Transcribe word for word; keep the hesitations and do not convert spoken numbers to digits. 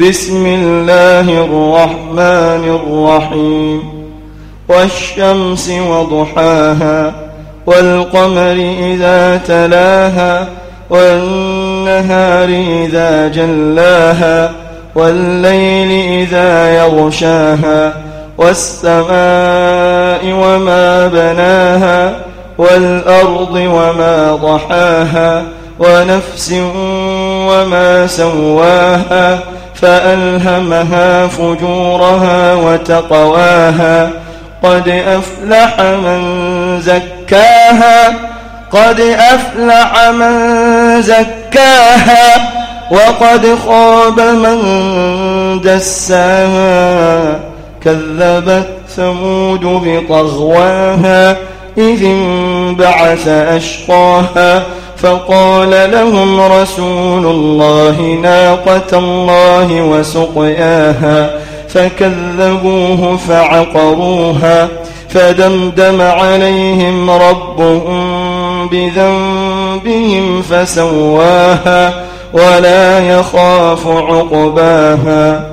بسم الله الرحمن الرحيم والشمس وضحاها والقمر إذا تلاها والنهار إذا جلاها والليل إذا يغشاها والسماء وما بناها والأرض وما ضحاها ونفس وما سواها فألهمها فجورها وتقواها قد أفلح من زكاها قد أفلح من زكاها وقد خاب من دساها كذبت ثمود بطغواها إذ انبعث أشقاها فقال لهم رسول الله ناقة الله وسقياها فكذبوه فعقروها فدمدم عليهم ربهم بذنبهم فسواها ولا يخاف عقباها